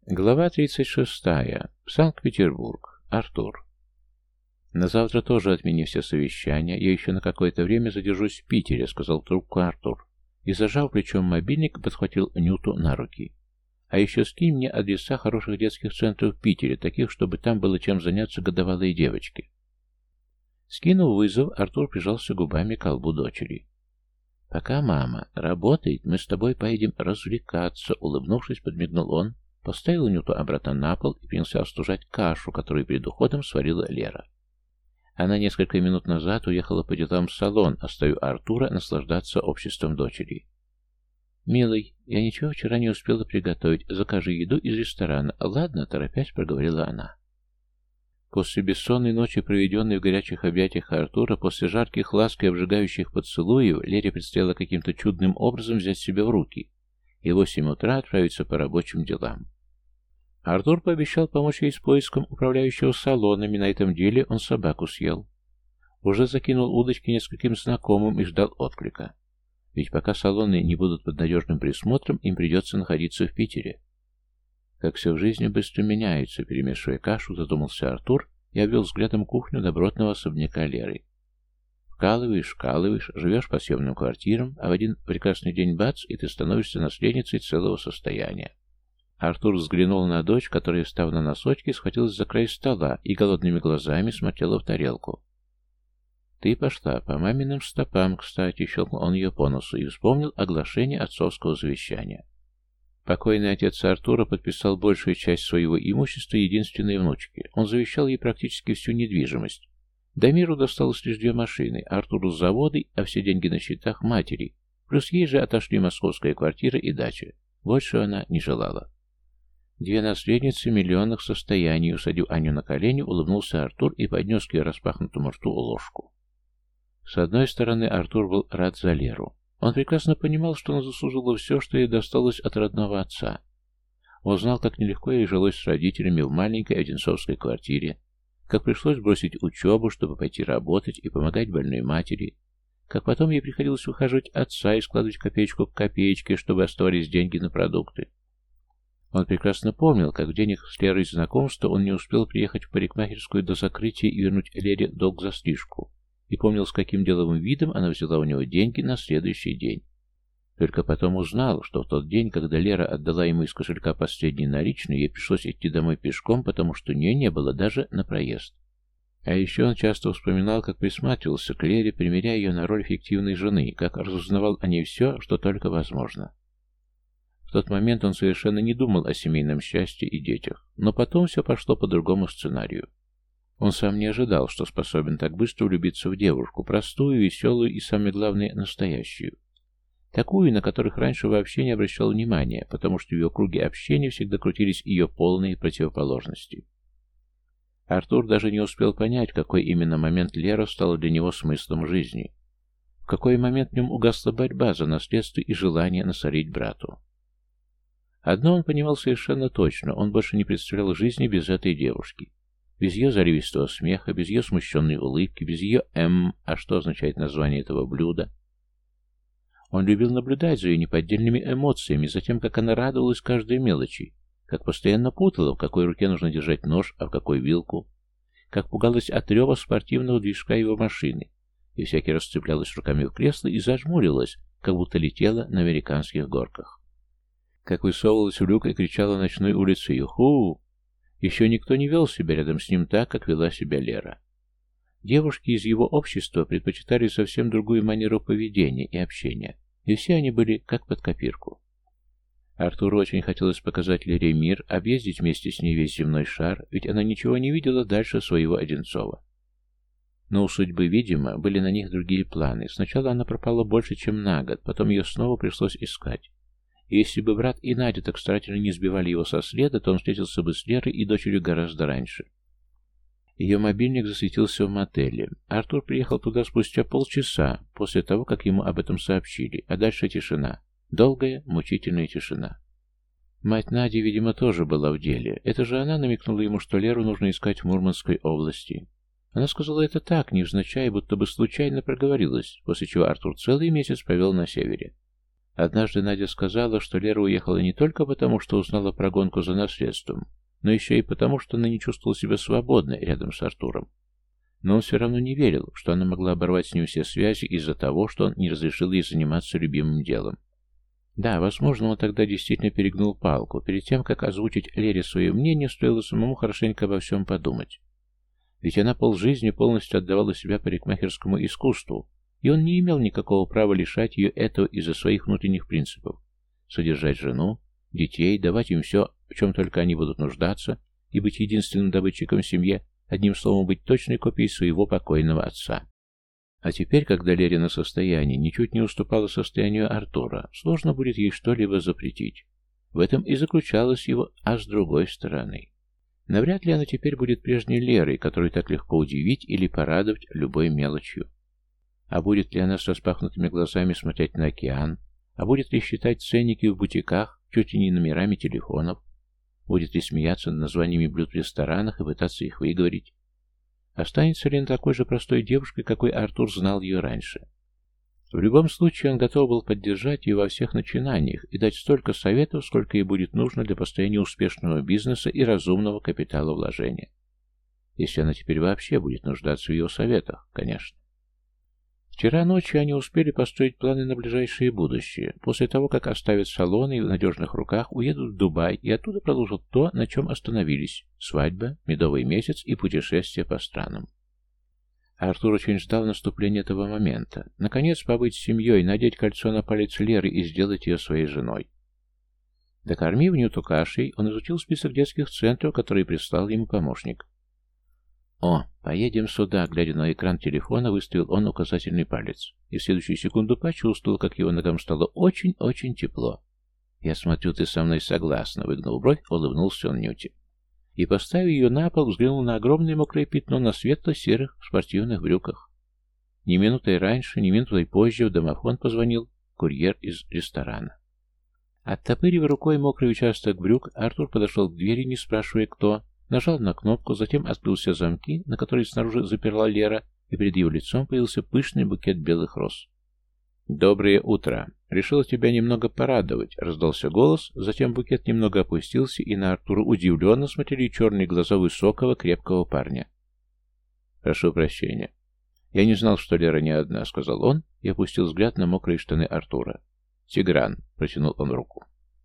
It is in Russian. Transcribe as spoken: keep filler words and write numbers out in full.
Глава тридцать шестая. Санкт-Петербург. Артур. На завтра тоже отмени все совещания. Я еще на какое-то время задержусь в Питере, сказал в трубку Артур. И, зажав плечом мобильник, подхватил Нюту на руки. А еще скинь мне адреса хороших детских центров в Питере, таких, чтобы там было чем заняться годовалые девочки. Скинув вызов, Артур прижался губами к колбу дочери. «Пока мама работает, мы с тобой поедем развлекаться», — улыбнувшись, подмигнул он. Поставил Нюту обратно на пол и принялся остужать кашу, которую перед уходом сварила Лера. Она несколько минут назад уехала по делам в салон, оставив Артура наслаждаться обществом дочери. «Милый, я ничего вчера не успела приготовить. Закажи еду из ресторана». «Ладно», — торопясь проговорила она. После бессонной ночи, проведенной в горячих объятиях Артура, после жарких ласк и обжигающих поцелуев, Лере предстояло каким-то чудным образом взять себя в руки и в восемь утра отправиться по рабочим делам. Артур пообещал помочь ей с поиском управляющего салонами, на этом деле он собаку съел. Уже закинул удочки нескольким знакомым и ждал отклика. Ведь пока салоны не будут под надежным присмотром, им придется находиться в Питере. Как все в жизни быстро меняется, перемешивая кашу, задумался Артур и обвел взглядом кухню добротного особняка Леры. Вкалываешь, вкалываешь, живешь по съемным квартирам, а в один прекрасный день бац, и ты становишься наследницей целого состояния. Артур взглянул на дочь, которая, встав на носочки, схватилась за край стола и голодными глазами смотрела в тарелку. «Ты пошла по маминым стопам, кстати», — щелкнул он ее по носу и вспомнил оглашение отцовского завещания. Покойный отец Артура подписал большую часть своего имущества единственной внучке. Он завещал ей практически всю недвижимость. Дамиру досталось лишь две машины, Артуру заводы, а все деньги на счетах матери. Плюс ей же отошли московская квартира и дача. Больше она не желала. Две наследницы миллионных состояний. Усадив Аню на колени, улыбнулся Артур и поднес к ее распахнутому рту ложку. С одной стороны, Артур был рад за Леру. Он прекрасно понимал, что она заслужила все, что ей досталось от родного отца. Он знал, как нелегко ей жилось с родителями в маленькой одинцовской квартире, как пришлось бросить учебу, чтобы пойти работать и помогать больной матери, как потом ей приходилось ухаживать отца и складывать копеечку к копеечке, чтобы оставались деньги на продукты. Он прекрасно помнил, как в день их с Лерой знакомства он не успел приехать в парикмахерскую до закрытия и вернуть Лере долг за стрижку, и помнил, с каким деловым видом она взяла у него деньги на следующий день. Только потом узнал, что в тот день, когда Лера отдала ему из кошелька последние наличные, ей пришлось идти домой пешком, потому что у нее не было даже на проезд. А еще он часто вспоминал, как присматривался к Лере, примеряя ее на роль фиктивной жены, как разузнавал о ней все, что только возможно. В тот момент он совершенно не думал о семейном счастье и детях, но потом все пошло по другому сценарию. Он сам не ожидал, что способен так быстро влюбиться в девушку, простую, веселую и, самое главное, настоящую. Такую, на которых раньше вообще не обращал внимания, потому что в ее круге общения всегда крутились ее полные противоположности. Артур даже не успел понять, в какой именно момент Лера стала для него смыслом жизни. В какой момент в нем угасла борьба за наследство и желание насолить брату. Одно он понимал совершенно точно, он больше не представлял жизни без этой девушки. Без ее заливистого смеха, без ее смущенной улыбки, без ее «М», а что означает название этого блюда. Он любил наблюдать за ее неподдельными эмоциями, за тем, как она радовалась каждой мелочи, как постоянно путала, в какой руке нужно держать нож, а в какой вилку, как пугалась от рева спортивного движка его машины, и всякий раз цеплялась руками в кресло и зажмурилась, как будто летела на американских горках. Как высовывалась в люк и кричала ночной улицей «Юху!». Еще никто не вел себя рядом с ним так, как вела себя Лера. Девушки из его общества предпочитали совсем другую манеру поведения и общения, и все они были как под копирку. Артуру очень хотелось показать Лере мир, объездить вместе с ней весь земной шар, ведь она ничего не видела дальше своего Одинцова. Но у судьбы, видимо, были на них другие планы. Сначала она пропала больше, чем на год, потом ее снова пришлось искать. И если бы брат и Надя так старательно не сбивали его со следа, то он встретился бы с Лерой и дочерью гораздо раньше. Ее мобильник засветился в мотеле. Артур приехал туда спустя полчаса, после того, как ему об этом сообщили, а дальше тишина. Долгая, мучительная тишина. Мать Нади, видимо, тоже была в деле. Это же она намекнула ему, что Леру нужно искать в Мурманской области. Она сказала это так, невзначай, будто бы случайно проговорилась, после чего Артур целый месяц провел на севере. Однажды Надя сказала, что Лера уехала не только потому, что узнала про гонку за наследством, но еще и потому, что она не чувствовала себя свободной рядом с Артуром. Но он все равно не верил, что она могла оборвать с ним все связи из-за того, что он не разрешил ей заниматься любимым делом. Да, возможно, он тогда действительно перегнул палку. Перед тем, как озвучить Лере свое мнение, стоило самому хорошенько обо всем подумать. Ведь она полжизни полностью отдавала себя парикмахерскому искусству, и он не имел никакого права лишать ее этого из-за своих внутренних принципов. Содержать жену, детей, давать им все, в чем только они будут нуждаться, и быть единственным добытчиком в семье, одним словом, быть точной копией своего покойного отца. А теперь, когда Лерина состояние ничуть не уступало состоянию Артура, сложно будет ей что-либо запретить. В этом и заключалось его, а с другой стороны. Навряд ли она теперь будет прежней Лерой, которую так легко удивить или порадовать любой мелочью. А будет ли она с распахнутыми глазами смотреть на океан? А будет ли считать ценники в бутиках, чуть ли не номерами телефонов? Будет ли смеяться над названиями блюд в ресторанах и пытаться их выговорить? Останется ли она такой же простой девушкой, какой Артур знал ее раньше? В любом случае, он готов был поддержать ее во всех начинаниях и дать столько советов, сколько ей будет нужно для построения успешного бизнеса и разумного капиталовложения. Если она теперь вообще будет нуждаться в ее советах, конечно. Вчера ночью они успели построить планы на ближайшее будущее. После того, как оставят салоны и в надежных руках, уедут в Дубай и оттуда продолжат то, на чем остановились. Свадьба, медовый месяц и путешествие по странам. Артур очень ждал наступления этого момента. Наконец, побыть с семьей, надеть кольцо на палец Леры и сделать ее своей женой. Докормив Нюту кашей, он изучил список детских центров, которые прислал ему помощник. «О, поедем сюда», — глядя на экран телефона, выставил он указательный палец. И в следующую секунду почувствовал, как его ногам стало очень-очень тепло. «Я смотрю, ты со мной согласна», — выгнув бровь, улыбнулся он Нюте. И, поставив ее на пол, взглянул на огромное мокрое пятно на светло-серых спортивных брюках. Ни минутой раньше, ни минутой позже в домофон позвонил курьер из ресторана. Оттопырив рукой мокрый участок брюк, Артур подошел к двери, не спрашивая кто, нажал на кнопку, затем открыл все замки, на которые снаружи заперла Лера, и перед его лицом появился пышный букет белых роз. «Доброе утро! Решил тебя немного порадовать», — раздался голос, затем букет немного опустился, и на Артура удивленно смотрели черные глаза высокого, крепкого парня. «Прошу прощения. Я не знал, что Лера не одна», — сказал он и опустил взгляд на мокрые штаны Артура. «Тигран», — протянул он руку.